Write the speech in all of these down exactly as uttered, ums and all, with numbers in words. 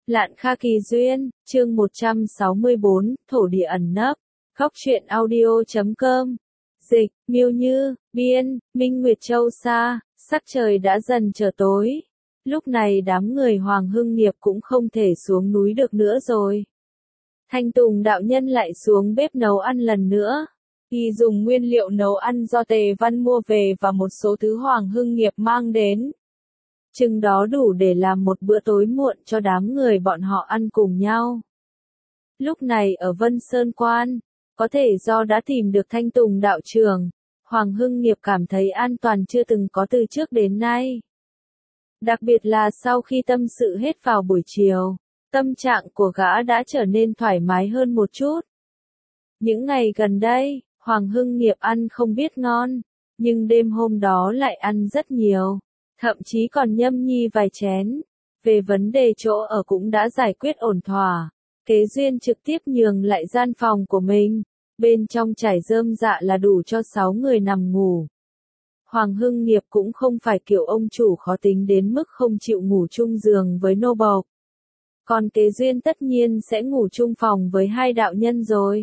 Lạn Kha Kỳ Duyên, chương một trăm sáu mươi bốn, Thổ địa ẩn nấp. Góc truyện audio chấm com. Dịch, Miêu Như, biên, Minh Nguyệt Châu Sa, sắc trời đã dần trở tối. Lúc này đám người Hoàng Hưng Nghiệp cũng không thể xuống núi được nữa rồi. Thanh Tùng đạo nhân lại xuống bếp nấu ăn lần nữa. Y dùng nguyên liệu nấu ăn do Tề Văn mua về và một số thứ Hoàng Hưng Nghiệp mang đến. Chừng đó đủ để làm một bữa tối muộn cho đám người bọn họ ăn cùng nhau. Lúc này ở Vân Sơn Quan, có thể do đã tìm được Thanh Tùng đạo trưởng, Hoàng Hưng Nghiệp cảm thấy an toàn chưa từng có từ trước đến nay. Đặc biệt là sau khi tâm sự hết vào buổi chiều, tâm trạng của gã đã trở nên thoải mái hơn một chút. Những ngày gần đây, Hoàng Hưng Nghiệp ăn không biết ngon, nhưng đêm hôm đó lại ăn rất nhiều. Thậm chí còn nhâm nhi vài chén. Về vấn đề chỗ ở cũng đã giải quyết ổn thỏa. Kế Duyên trực tiếp nhường lại gian phòng của mình. Bên trong trải rơm dạ là đủ cho sáu người nằm ngủ. Hoàng Hưng Nghiệp cũng không phải kiểu ông chủ khó tính đến mức không chịu ngủ chung giường với nô bộc. Còn Kế Duyên tất nhiên sẽ ngủ chung phòng với hai đạo nhân rồi.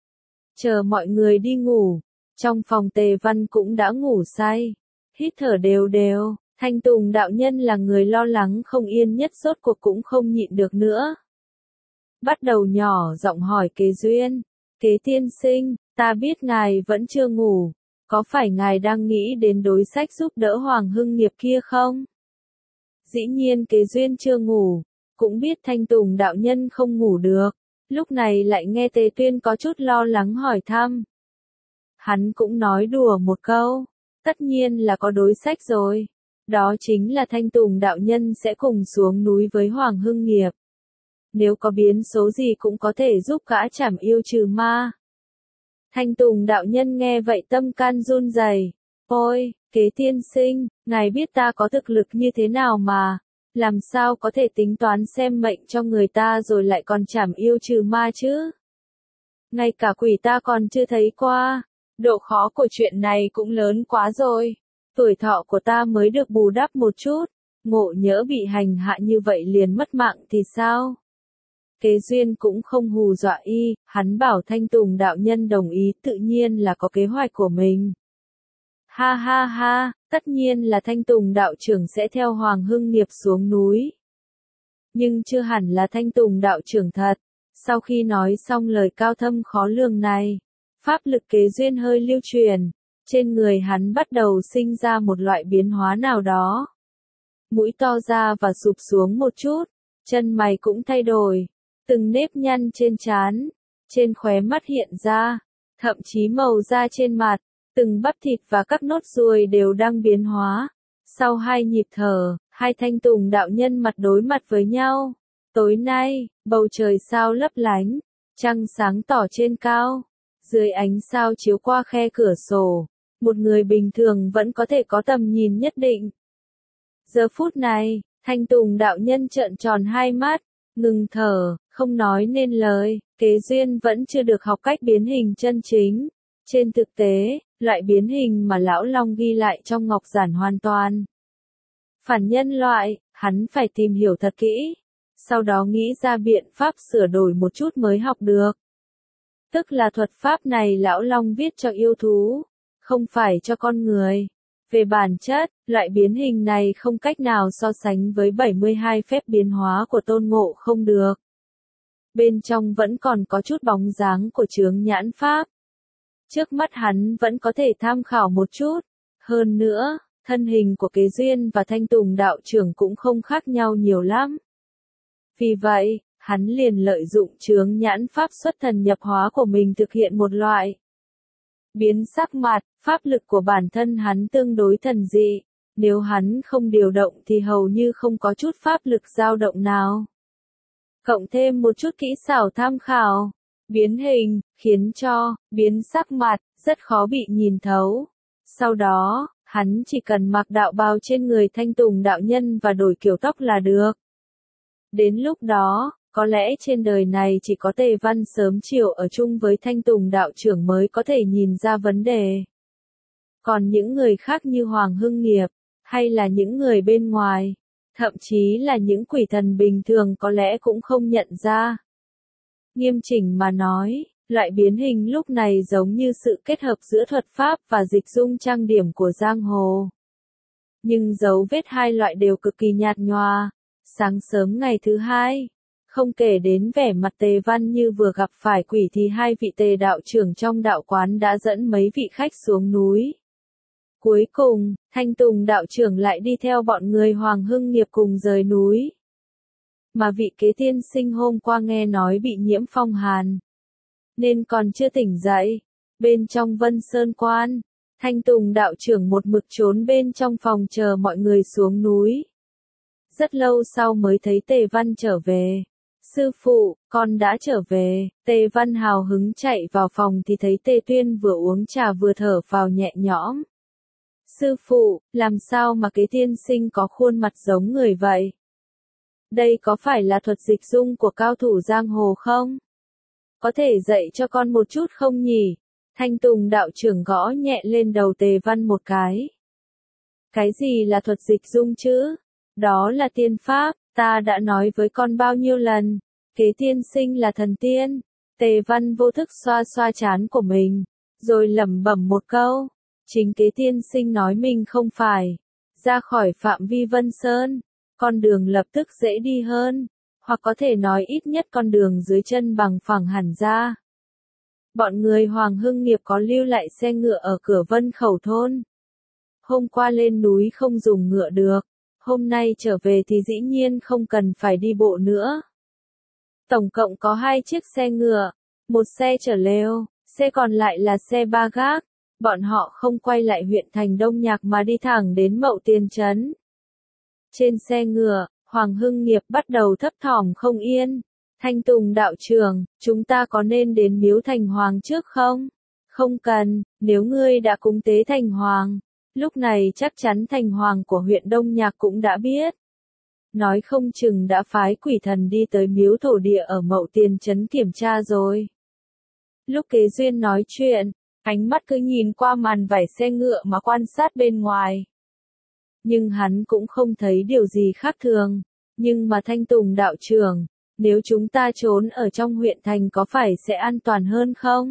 Chờ mọi người đi ngủ, trong phòng Tề Văn cũng đã ngủ say. Hít thở đều đều. Thanh Tùng đạo nhân là người lo lắng không yên nhất rốt cuộc cũng không nhịn được nữa. Bắt đầu nhỏ giọng hỏi Kế Duyên, Kế tiên sinh, ta biết ngài vẫn chưa ngủ, có phải ngài đang nghĩ đến đối sách giúp đỡ Hoàng Hưng Nghiệp kia không? Dĩ nhiên Kế Duyên chưa ngủ, cũng biết Thanh Tùng đạo nhân không ngủ được, lúc này lại nghe Tề Tuyên có chút lo lắng hỏi thăm. Hắn cũng nói đùa một câu, tất nhiên là có đối sách rồi. Đó chính là Thanh Tùng đạo nhân sẽ cùng xuống núi với Hoàng Hưng Nghiệp. Nếu có biến số gì cũng có thể giúp gã trảm yêu trừ ma. Thanh Tùng đạo nhân nghe vậy tâm can run rẩy. Ôi, Kế tiên sinh, ngài biết ta có thực lực như thế nào mà, làm sao có thể tính toán xem mệnh cho người ta rồi lại còn trảm yêu trừ ma chứ? Ngay cả quỷ ta còn chưa thấy qua, độ khó của chuyện này cũng lớn quá rồi. Tuổi thọ của ta mới được bù đắp một chút, ngộ nhỡ bị hành hạ như vậy liền mất mạng thì sao? Kế Duyên cũng không hù dọa y, hắn bảo Thanh Tùng đạo nhân đồng ý tự nhiên là có kế hoạch của mình. Ha ha ha, tất nhiên là Thanh Tùng đạo trưởng sẽ theo Hoàng Hưng Nghiệp xuống núi. Nhưng chưa hẳn là Thanh Tùng đạo trưởng thật. Sau khi nói xong lời cao thâm khó lường này, pháp lực Kế Duyên hơi lưu truyền. Trên người hắn bắt đầu sinh ra một loại biến hóa nào đó. Mũi to ra và sụp xuống một chút, chân mày cũng thay đổi, từng nếp nhăn trên trán, trên khóe mắt hiện ra, thậm chí màu da trên mặt, từng bắp thịt và các nốt ruồi đều đang biến hóa. Sau hai nhịp thở, hai Thanh Tùng đạo nhân mặt đối mặt với nhau. Tối nay, bầu trời sao lấp lánh, trăng sáng tỏ trên cao, dưới ánh sao chiếu qua khe cửa sổ. Một người bình thường vẫn có thể có tầm nhìn nhất định. Giờ phút này, Thanh Tùng đạo nhân trợn tròn hai mắt, ngừng thở, không nói nên lời. Kế Duyên vẫn chưa được học cách biến hình chân chính. Trên thực tế, loại biến hình mà Lão Long ghi lại trong ngọc giản hoàn toàn phản nhân loại, hắn phải tìm hiểu thật kỹ, sau đó nghĩ ra biện pháp sửa đổi một chút mới học được. Tức là thuật pháp này Lão Long viết cho yêu thú, không phải cho con người. Về bản chất, loại biến hình này không cách nào so sánh với bảy mươi hai phép biến hóa của Tôn Ngộ Không được. Bên trong vẫn còn có chút bóng dáng của chướng nhãn pháp. Trước mắt hắn vẫn có thể tham khảo một chút. Hơn nữa, thân hình của Kế Duyên và Thanh Tùng đạo trưởng cũng không khác nhau nhiều lắm. Vì vậy, hắn liền lợi dụng chướng nhãn pháp xuất thần nhập hóa của mình thực hiện một loại biến sắc mặt. Pháp lực của bản thân hắn tương đối thần dị, nếu hắn không điều động thì hầu như không có chút pháp lực dao động nào. Cộng thêm một chút kỹ xảo tham khảo, biến hình, khiến cho, biến sắc mặt, rất khó bị nhìn thấu. Sau đó, hắn chỉ cần mặc đạo bào trên người Thanh Tùng đạo nhân và đổi kiểu tóc là được. Đến lúc đó, có lẽ trên đời này chỉ có Tề Văn sớm chiều ở chung với Thanh Tùng đạo trưởng mới có thể nhìn ra vấn đề. Còn những người khác như Hoàng Hưng Nghiệp, hay là những người bên ngoài, thậm chí là những quỷ thần bình thường có lẽ cũng không nhận ra. Nghiêm chỉnh mà nói, loại biến hình lúc này giống như sự kết hợp giữa thuật pháp và dịch dung trang điểm của giang hồ. Nhưng dấu vết hai loại đều cực kỳ nhạt nhòa. Sáng sớm ngày thứ hai, không kể đến vẻ mặt Tề Văn như vừa gặp phải quỷ thì hai vị Tề đạo trưởng trong đạo quán đã dẫn mấy vị khách xuống núi. Cuối cùng, Thanh Tùng đạo trưởng lại đi theo bọn người Hoàng Hưng Nghiệp cùng rời núi. Mà vị kế tiên sinh hôm qua nghe nói bị nhiễm phong hàn, nên còn chưa tỉnh dậy. Bên trong Vân Sơn Quan, Thanh Tùng đạo trưởng một mực trốn bên trong phòng chờ mọi người xuống núi. Rất lâu sau mới thấy Tề Văn trở về. Sư phụ, con đã trở về. Tề Văn hào hứng chạy vào phòng thì thấy Tề Tuyên vừa uống trà vừa thở phào nhẹ nhõm. Sư phụ, làm sao mà kế tiên sinh có khuôn mặt giống người vậy? Đây có phải là thuật dịch dung của cao thủ giang hồ không? Có thể dạy cho con một chút không nhỉ? Thanh Tùng đạo trưởng gõ nhẹ lên đầu Tề Văn một cái. Cái gì là thuật dịch dung chứ? Đó là tiên pháp, ta đã nói với con bao nhiêu lần. Kế tiên sinh là thần tiên. Tề Văn vô thức xoa xoa trán của mình, rồi lẩm bẩm một câu. Chính kế tiên sinh nói mình không phải. Ra khỏi phạm vi Vân Sơn, con đường lập tức dễ đi hơn. Hoặc có thể nói ít nhất con đường dưới chân bằng phẳng hẳn ra. Bọn người Hoàng Hưng Nghiệp có lưu lại xe ngựa ở cửa Vân Khẩu thôn. Hôm qua lên núi không dùng ngựa được. Hôm nay trở về thì dĩ nhiên không cần phải đi bộ nữa. Tổng cộng có hai chiếc xe ngựa, một xe chở lều, xe còn lại là xe ba gác. Bọn họ không quay lại huyện thành Đông Nhạc mà đi thẳng đến Mậu Tiền Trấn. Trên xe ngựa, Hoàng Hưng Nghiệp bắt đầu thấp thỏm không yên. Thanh Tùng đạo trưởng, chúng ta có nên đến miếu Thành Hoàng trước không? Không cần, nếu ngươi đã cúng tế Thành Hoàng. Lúc này chắc chắn Thành Hoàng của huyện Đông Nhạc cũng đã biết. Nói không chừng đã phái quỷ thần đi tới miếu thổ địa ở Mậu Tiền Trấn kiểm tra rồi. Lúc Kế Duyên nói chuyện, ánh mắt cứ nhìn qua màn vải xe ngựa mà quan sát bên ngoài. Nhưng hắn cũng không thấy điều gì khác thường. Nhưng mà Thanh Tùng đạo trưởng, nếu chúng ta trốn ở trong huyện thành có phải sẽ an toàn hơn không?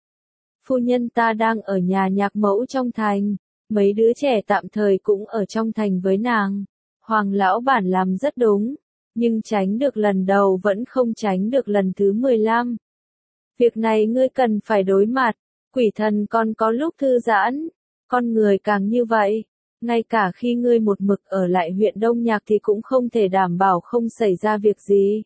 Phu nhân ta đang ở nhà nhạc mẫu trong thành. Mấy đứa trẻ tạm thời cũng ở trong thành với nàng. Hoàng lão bản làm rất đúng. Nhưng tránh được lần đầu vẫn không tránh được lần thứ mười lăm. Việc này ngươi cần phải đối mặt. Quỷ thần còn có lúc thư giãn. Con người càng như vậy. Ngay cả khi ngươi một mực ở lại huyện Đông Nhạc thì cũng không thể đảm bảo không xảy ra việc gì.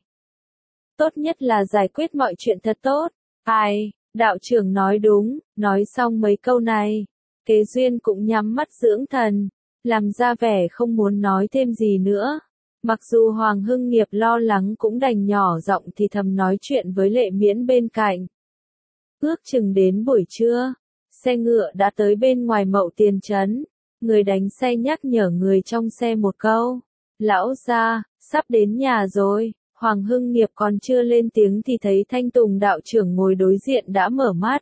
Tốt nhất là giải quyết mọi chuyện thật tốt. Ai, đạo trưởng nói đúng. Nói xong mấy câu này, Kế Duyên cũng nhắm mắt dưỡng thần, làm ra vẻ không muốn nói thêm gì nữa. Mặc dù Hoàng Hưng Nghiệp lo lắng cũng đành nhỏ giọng thì thầm nói chuyện với Lệ Miễn bên cạnh. Ước chừng đến buổi trưa, xe ngựa đã tới bên ngoài Mậu Tiền Trấn. Người đánh xe nhắc nhở người trong xe một câu. Lão gia, sắp đến nhà rồi. Hoàng Hưng Nghiệp còn chưa lên tiếng thì thấy Thanh Tùng đạo trưởng ngồi đối diện đã mở mắt.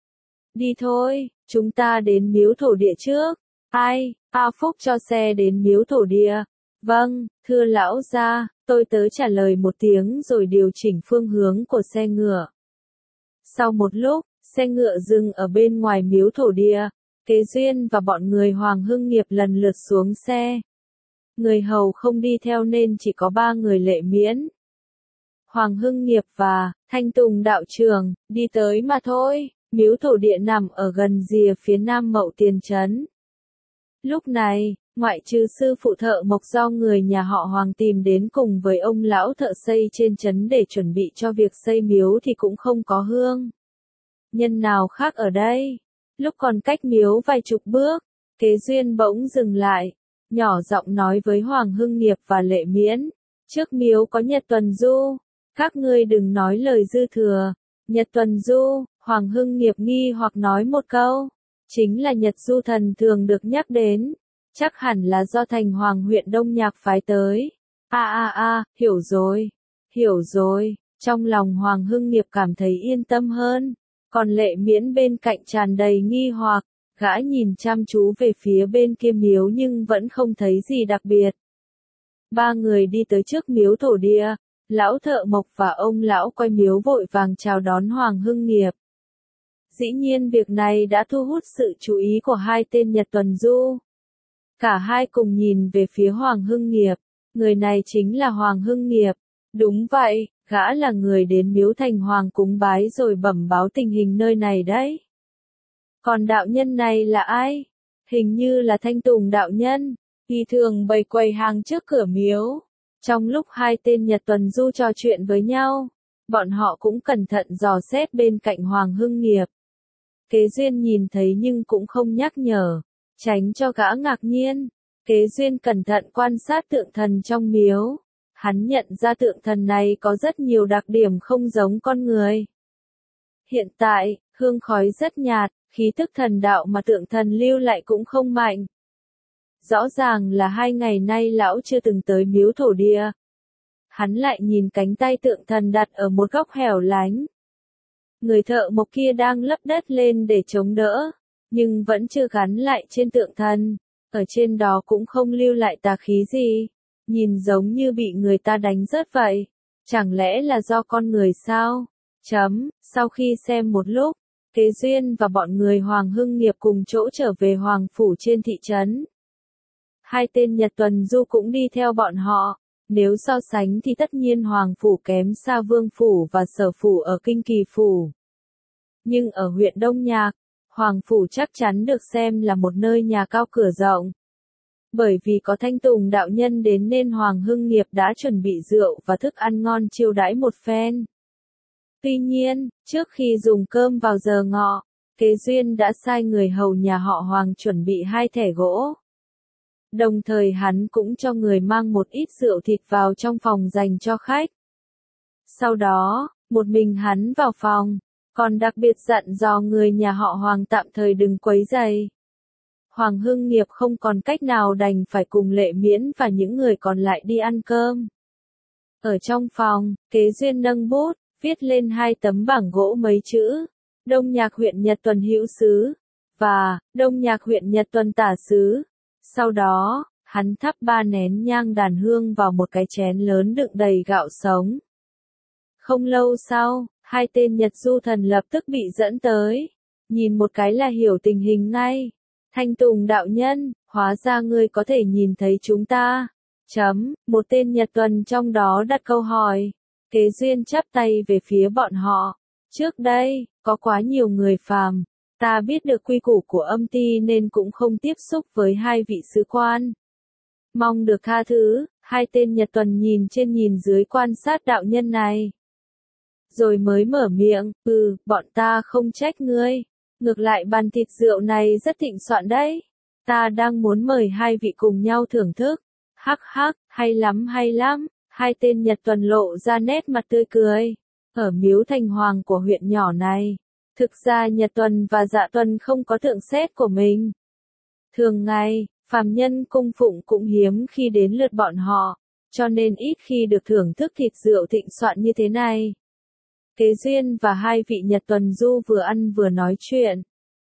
Đi thôi, chúng ta đến miếu thổ địa trước. Ai, A Phúc cho xe đến miếu thổ địa. Vâng, thưa lão gia, tôi tớ trả lời một tiếng rồi điều chỉnh phương hướng của xe ngựa. Sau một lúc, xe ngựa dừng ở bên ngoài miếu thổ địa. Kế Duyên và bọn người Hoàng Hưng Nghiệp lần lượt xuống xe. Người hầu không đi theo nên chỉ có ba người Lệ Miễn, Hoàng Hưng Nghiệp và Thanh Tùng đạo trưởng đi tới mà thôi. Miếu thổ địa nằm ở gần rìa phía nam Mậu Tiền Trấn. Lúc này, ngoại trừ sư phụ thợ mộc do người nhà họ Hoàng tìm đến cùng với ông lão thợ xây trên trấn để chuẩn bị cho việc xây miếu thì cũng không có hương nhân nào khác ở đây. Lúc còn cách miếu vài chục bước, Kế Duyên bỗng dừng lại, nhỏ giọng nói với Hoàng Hưng Nghiệp và Lệ Miễn, trước miếu có Nhật Tuần Du, các ngươi đừng nói lời dư thừa. Nhật Tuần Du, Hoàng Hưng Nghiệp nghi hoặc nói một câu, chính là Nhật Du thần thường được nhắc đến, chắc hẳn là do Thành Hoàng huyện Đông Nhạc phái tới. A a a, hiểu rồi, hiểu rồi, trong lòng Hoàng Hưng Nghiệp cảm thấy yên tâm hơn. Còn Lệ Miễn bên cạnh tràn đầy nghi hoặc, gã nhìn chăm chú về phía bên kia miếu nhưng vẫn không thấy gì đặc biệt. Ba người đi tới trước miếu thổ địa, lão thợ mộc và ông lão quay miếu vội vàng chào đón Hoàng Hưng Nghiệp. Dĩ nhiên việc này đã thu hút sự chú ý của hai tên Nhật tuần du. Cả hai cùng nhìn về phía Hoàng Hưng Nghiệp, người này chính là Hoàng Hưng Nghiệp. Đúng vậy, gã là người đến miếu thành hoàng cúng bái rồi bẩm báo tình hình nơi này đấy. Còn đạo nhân này là ai? Hình như là Thanh Tùng đạo nhân, y thường bày quầy hàng trước cửa miếu. Trong lúc hai tên Nhật tuần du trò chuyện với nhau, bọn họ cũng cẩn thận dò xét bên cạnh Hoàng Hưng Nghiệp. Kế Duyên nhìn thấy nhưng cũng không nhắc nhở, tránh cho gã ngạc nhiên. Kế Duyên cẩn thận quan sát tượng thần trong miếu. Hắn nhận ra tượng thần này có rất nhiều đặc điểm không giống con người. Hiện tại, hương khói rất nhạt, khí tức thần đạo mà tượng thần lưu lại cũng không mạnh. Rõ ràng là hai ngày nay lão chưa từng tới miếu thổ địa. Hắn lại nhìn cánh tay tượng thần đặt ở một góc hẻo lánh. Người thợ mộc kia đang lấp đất lên để chống đỡ, nhưng vẫn chưa gắn lại trên tượng thần. Ở trên đó cũng không lưu lại tà khí gì. Nhìn giống như bị người ta đánh rớt vậy. Chẳng lẽ là do con người sao? Chấm, sau khi xem một lúc, Kế Duyên và bọn người Hoàng Hưng Nghiệp cùng chỗ trở về Hoàng Phủ trên thị trấn. Hai tên Nhật tuần du cũng đi theo bọn họ. Nếu so sánh thì tất nhiên Hoàng Phủ kém xa Vương Phủ và Sở Phủ ở Kinh Kỳ Phủ. Nhưng ở huyện Đông Nhạc, Hoàng Phủ chắc chắn được xem là một nơi nhà cao cửa rộng. Bởi vì có Thanh Tùng đạo nhân đến nên Hoàng Hưng Nghiệp đã chuẩn bị rượu và thức ăn ngon chiêu đãi một phen. Tuy nhiên, trước khi dùng cơm vào giờ ngọ, Kế Duyên đã sai người hầu nhà họ Hoàng chuẩn bị hai thẻ gỗ. Đồng thời hắn cũng cho người mang một ít rượu thịt vào trong phòng dành cho khách. Sau đó, một mình hắn vào phòng, còn đặc biệt dặn dò người nhà họ Hoàng tạm thời đừng quấy rầy. Hoàng Hưng Nghiệp không còn cách nào đành phải cùng Lệ Miễn và những người còn lại đi ăn cơm. Ở trong phòng, Kế Duyên nâng bút, viết lên hai tấm bảng gỗ mấy chữ, Đông Nhạc huyện Nhật tuần hữu xứ, và Đông Nhạc huyện Nhật tuần tả xứ. Sau đó, hắn thắp ba nén nhang đàn hương vào một cái chén lớn đựng đầy gạo sống. Không lâu sau, hai tên Nhật du thần lập tức bị dẫn tới, nhìn một cái là hiểu tình hình ngay. Thanh Tùng đạo nhân, hóa ra ngươi có thể nhìn thấy chúng ta. Chấm, một tên Nhật tuần trong đó đặt câu hỏi. Kế Duyên chắp tay về phía bọn họ. Trước đây, có quá nhiều người phàm. Ta biết được quy củ của âm ty nên cũng không tiếp xúc với hai vị sứ quan. Mong được tha thứ, hai tên Nhật tuần nhìn trên nhìn dưới quan sát đạo nhân này. Rồi mới mở miệng, ừ, bọn ta không trách ngươi. Ngược lại bàn thịt rượu này rất thịnh soạn đấy. Ta đang muốn mời hai vị cùng nhau thưởng thức. Hắc hắc, hay lắm hay lắm. Hai tên Nhật tuần lộ ra nét mặt tươi cười. Ở miếu thành hoàng của huyện nhỏ này, thực ra Nhật tuần và Dạ tuần không có thượng xét của mình. Thường ngày, phàm nhân cung phụng cũng hiếm khi đến lượt bọn họ, cho nên ít khi được thưởng thức thịt rượu thịnh soạn như thế này. Kế Duyên và hai vị Nhật tuần du vừa ăn vừa nói chuyện.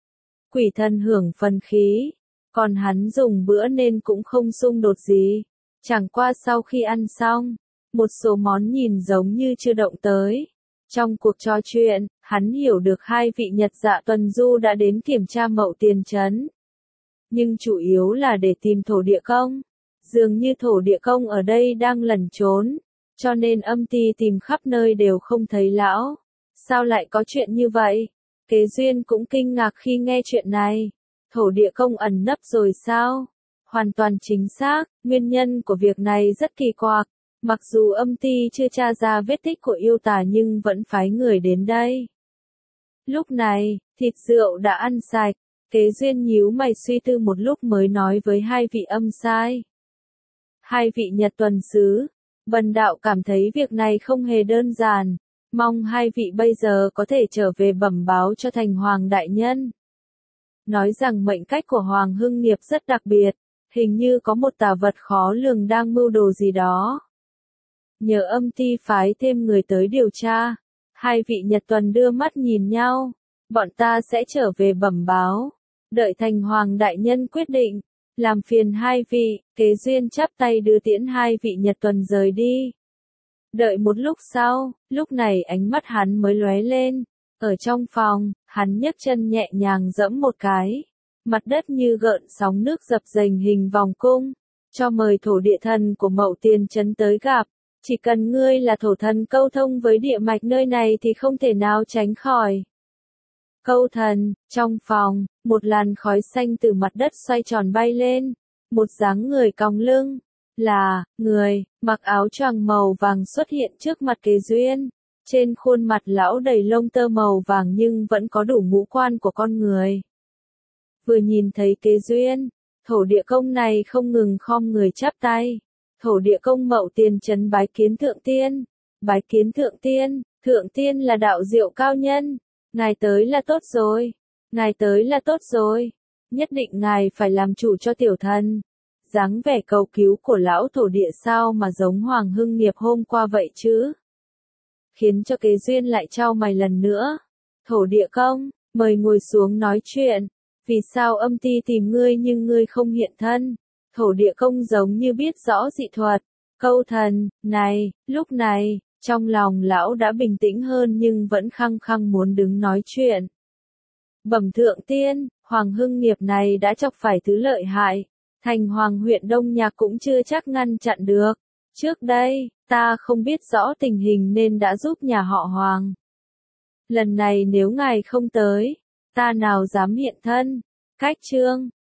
Quỷ thần hưởng phần khí, còn hắn dùng bữa nên cũng không xung đột gì. Chẳng qua sau khi ăn xong, một số món nhìn giống như chưa động tới. Trong cuộc trò chuyện, hắn hiểu được hai vị Nhật Dạ tuần du đã đến kiểm tra Mậu Tiền trấn. Nhưng chủ yếu là để tìm thổ địa công. Dường như thổ địa công ở đây đang lẩn trốn, cho nên âm ty tìm khắp nơi đều không thấy lão. Sao lại có chuyện như vậy? Kế Duyên cũng kinh ngạc khi nghe chuyện này. Thổ địa công ẩn nấp rồi sao? Hoàn toàn chính xác, nguyên nhân của việc này rất kỳ quặc. Mặc dù âm ty chưa tra ra vết tích của yêu tà nhưng vẫn phái người đến đây. Lúc này, thịt rượu đã ăn sạch. Kế Duyên nhíu mày suy tư một lúc mới nói với hai vị âm sai. Hai vị Nhật tuần sứ, Bần đạo cảm thấy việc này không hề đơn giản. Mong hai vị bây giờ có thể trở về bẩm báo cho thành hoàng đại nhân. Nói rằng mệnh cách của Hoàng Hưng Nghiệp rất đặc biệt, hình như có một tà vật khó lường đang mưu đồ gì đó. Nhờ âm ty phái thêm người tới điều tra. Hai vị Nhật tuần đưa mắt nhìn nhau. Bọn ta sẽ trở về bẩm báo. Đợi thành hoàng đại nhân quyết định. Làm phiền hai vị, Kế Duyên chắp tay đưa tiễn hai vị Nhật Tuần rời đi. Đợi một lúc sau, lúc này ánh mắt hắn mới lóe lên. Ở trong phòng, hắn nhấc chân nhẹ nhàng giẫm một cái. Mặt đất như gợn sóng nước dập dềnh hình vòng cung. Cho mời thổ địa thần của Mậu Tiền Trấn tới gặp. Chỉ cần ngươi là thổ thần câu thông với địa mạch nơi này thì không thể nào tránh khỏi. Câu thần, trong phòng, một làn khói xanh từ mặt đất xoay tròn bay lên. Một dáng người cong lưng. Là, người, mặc áo choàng màu vàng xuất hiện trước mặt Kế Duyên. Trên khuôn mặt lão đầy lông tơ màu vàng nhưng vẫn có đủ ngũ quan của con người. Vừa nhìn thấy Kế Duyên, thổ địa công này không ngừng khom người chắp tay. Thổ địa công Mậu Tiền Trấn bái kiến thượng tiên. Bái kiến thượng tiên, thượng tiên là đạo diệu cao nhân. Ngài tới là tốt rồi. Ngài tới là tốt rồi. Nhất định ngài phải làm chủ cho tiểu thần. Dáng vẻ cầu cứu của lão thổ địa sao mà giống Hoàng Hưng Nghiệp hôm qua vậy chứ? Khiến cho Kế Duyên lại chau mày lần nữa. Thổ địa công, mời ngồi xuống nói chuyện. Vì sao âm ty tìm ngươi nhưng ngươi không hiện thân? Thổ địa công giống như biết rõ dị thuật. Câu thần, này, lúc này, trong lòng lão đã bình tĩnh hơn nhưng vẫn khăng khăng muốn đứng nói chuyện. Bẩm thượng tiên, Hoàng Hưng Nghiệp này đã chọc phải thứ lợi hại. Thành Hoàng huyện Đông Nhạc cũng chưa chắc ngăn chặn được. Trước đây, ta không biết rõ tình hình nên đã giúp nhà họ Hoàng. Lần này nếu ngài không tới, ta nào dám hiện thân. Cách chương